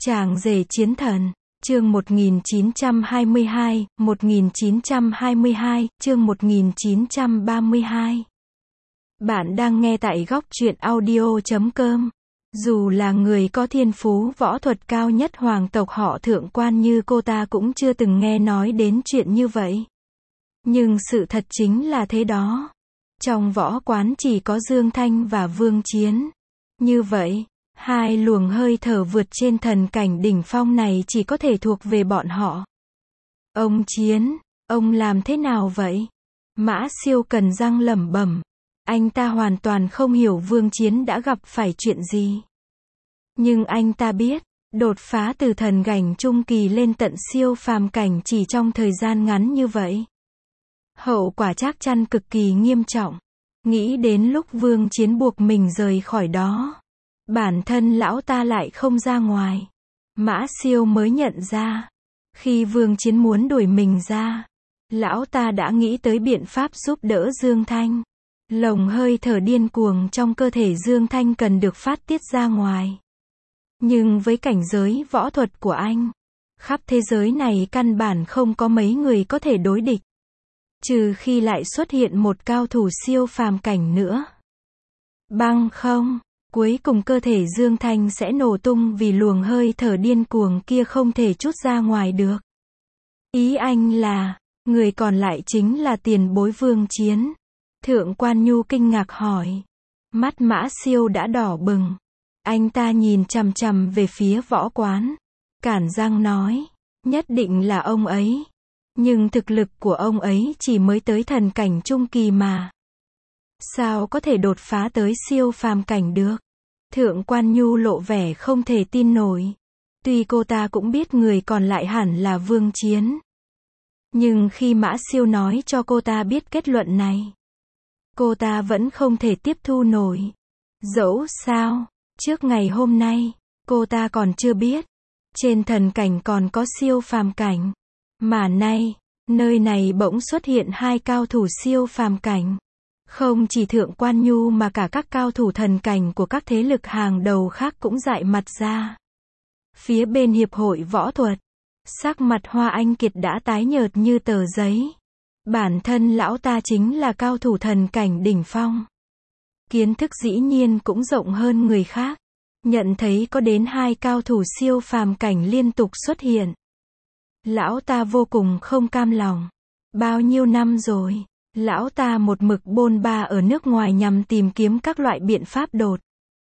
Chàng rể chiến thần, chương 1922, chương 1932. Bạn đang nghe tại góc truyện audio.com. Dù là người có thiên phú võ thuật cao nhất hoàng tộc họ Thượng Quan như cô ta cũng chưa từng nghe nói đến chuyện như vậy. Nhưng sự thật chính là thế đó. Trong võ quán chỉ có Dương Thanh và Vương Chiến. Như vậy, hai luồng hơi thở vượt trên thần cảnh đỉnh phong này chỉ có thể thuộc về bọn họ. Ông Chiến, ông làm thế nào vậy? Mã Siêu Cần răng lẩm bẩm. Anh ta hoàn toàn không hiểu Vương Chiến đã gặp phải chuyện gì. Nhưng anh ta biết, đột phá từ thần cảnh trung kỳ lên tận siêu phàm cảnh chỉ trong thời gian ngắn như vậy. Hậu quả chắc chắn cực kỳ nghiêm trọng. Nghĩ đến lúc Vương Chiến buộc mình rời khỏi đó, bản thân lão ta lại không ra ngoài. Mã Siêu mới nhận ra, khi Vương Chiến muốn đuổi mình ra, lão ta đã nghĩ tới biện pháp giúp đỡ Dương Thanh. Lồng hơi thở điên cuồng trong cơ thể Dương Thanh cần được phát tiết ra ngoài. Nhưng với cảnh giới võ thuật của anh, khắp thế giới này căn bản không có mấy người có thể đối địch. Trừ khi lại xuất hiện một cao thủ siêu phàm cảnh nữa. Bằng không, cuối cùng cơ thể Dương Thanh sẽ nổ tung vì luồng hơi thở điên cuồng kia không thể trút ra ngoài được. Ý anh là, người còn lại chính là tiền bối Vương Chiến. Thượng Quan Nhu kinh ngạc hỏi. Mắt Mã Siêu đã đỏ bừng. Anh ta nhìn chằm chằm về phía võ quán. Cản răng nói, nhất định là ông ấy. Nhưng thực lực của ông ấy chỉ mới tới thần cảnh trung kỳ mà. Sao có thể đột phá tới siêu phàm cảnh được? Thượng Quan Nhu lộ vẻ không thể tin nổi. Tuy cô ta cũng biết người còn lại hẳn là Vương Chiến. Nhưng khi Mã Siêu nói cho cô ta biết kết luận này, cô ta vẫn không thể tiếp thu nổi. Dẫu sao, trước ngày hôm nay, cô ta còn chưa biết, trên thần cảnh còn có siêu phàm cảnh. Mà nay, nơi này bỗng xuất hiện hai cao thủ siêu phàm cảnh. Không chỉ Thượng Quan Nhu mà cả các cao thủ thần cảnh của các thế lực hàng đầu khác cũng dại mặt ra. Phía bên hiệp hội võ thuật, sắc mặt Hoa Anh Kiệt đã tái nhợt như tờ giấy. Bản thân lão ta chính là cao thủ thần cảnh đỉnh phong. Kiến thức dĩ nhiên cũng rộng hơn người khác. Nhận thấy có đến hai cao thủ siêu phàm cảnh liên tục xuất hiện. Lão ta vô cùng không cam lòng. Bao nhiêu năm rồi, lão ta một mực bôn ba ở nước ngoài nhằm tìm kiếm các loại biện pháp đột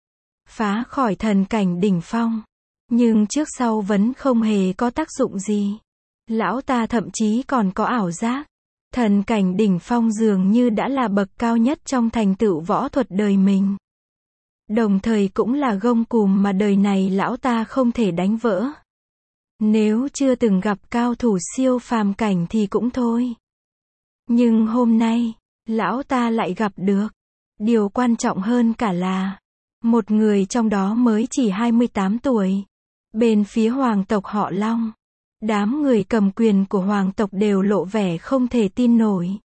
phá khỏi thần cảnh đỉnh phong. Nhưng trước sau vẫn không hề có tác dụng gì. Lão ta thậm chí còn có ảo giác. Thần cảnh đỉnh phong dường như đã là bậc cao nhất trong thành tựu võ thuật đời mình. Đồng thời cũng là gông cùm mà đời này lão ta không thể đánh vỡ. Nếu chưa từng gặp cao thủ siêu phàm cảnh thì cũng thôi. Nhưng hôm nay, lão ta lại gặp được. Điều quan trọng hơn cả là, một người trong đó mới chỉ 28 tuổi. Bên phía hoàng tộc họ Long, đám người cầm quyền của hoàng tộc đều lộ vẻ không thể tin nổi.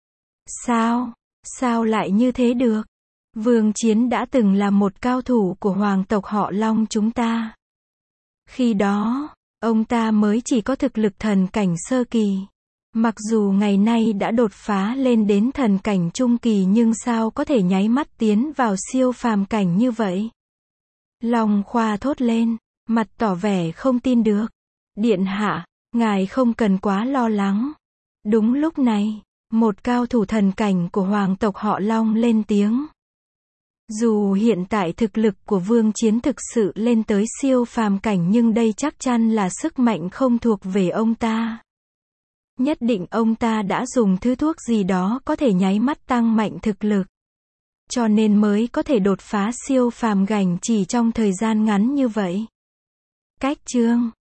Sao lại như thế được? Vương Chiến đã từng là một cao thủ của hoàng tộc họ Long chúng ta. Khi đó, ông ta mới chỉ có thực lực thần cảnh sơ kỳ. Mặc dù ngày nay đã đột phá lên đến thần cảnh trung kỳ nhưng sao có thể nháy mắt tiến vào siêu phàm cảnh như vậy? Long Khoa thốt lên, mặt tỏ vẻ không tin được. Điện hạ, ngài không cần quá lo lắng. Đúng lúc này, một cao thủ thần cảnh của hoàng tộc họ Long lên tiếng. Dù hiện tại thực lực của Vương Chiến thực sự lên tới siêu phàm cảnh nhưng đây chắc chắn là sức mạnh không thuộc về ông ta. Nhất định ông ta đã dùng thứ thuốc gì đó có thể nháy mắt tăng mạnh thực lực. Cho nên mới có thể đột phá siêu phàm cảnh chỉ trong thời gian ngắn như vậy. Cách chương